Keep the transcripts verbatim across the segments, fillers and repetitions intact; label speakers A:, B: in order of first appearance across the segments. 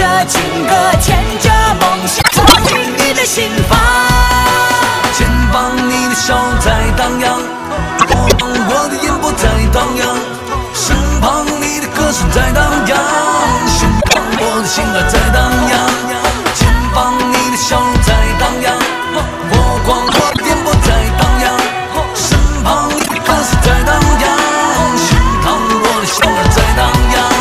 A: 着情歌，牵着梦想，走进你的心房。
B: 前方你的手在荡漾，我的眼波在荡漾，身旁你的歌声在荡漾，胸膛我的心儿在荡漾。前方你的手在荡漾，波光我的眼波在荡漾，身旁你的歌声在荡漾，胸膛我的心儿在荡漾。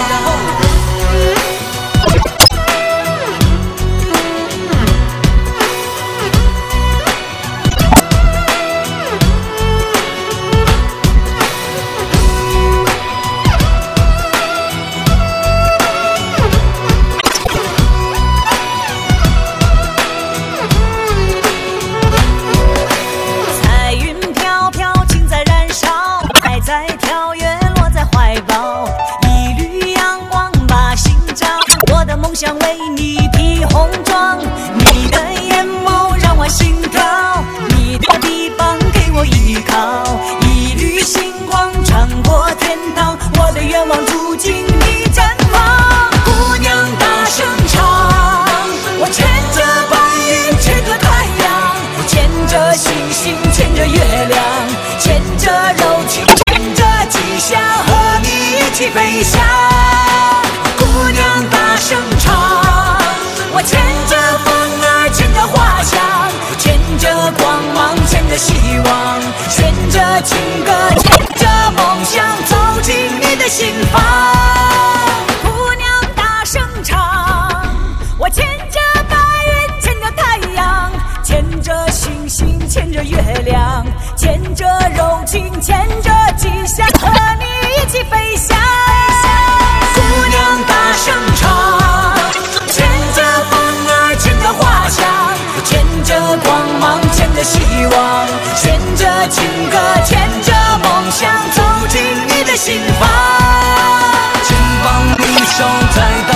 A: 在跳跃，落在怀抱，一缕阳光把心照。我的梦想为你披红装，你的眼眸让我心跳，你的臂膀给我依靠，一缕星光穿过天堂，我的愿望住进你绽放。姑娘大声唱，我牵着白云，牵着太阳，牵着星星，牵着月亮，牵着柔情。想和你一起飞翔，姑娘大声唱，我牵着风儿，牵着花香，牵着光芒，牵着希望，牵着情歌，牵着梦想，走进你的心房。姑娘大声唱，我牵着白云，牵着太阳，牵着星星，牵着月亮，牵着柔情，牵着吉祥，和你一起飞翔。姑娘大声唱，牵着风儿，牵着花香，牵着光芒，牵着希望，牵着情歌，牵着梦想，走进你的心房。
B: 前方你的手在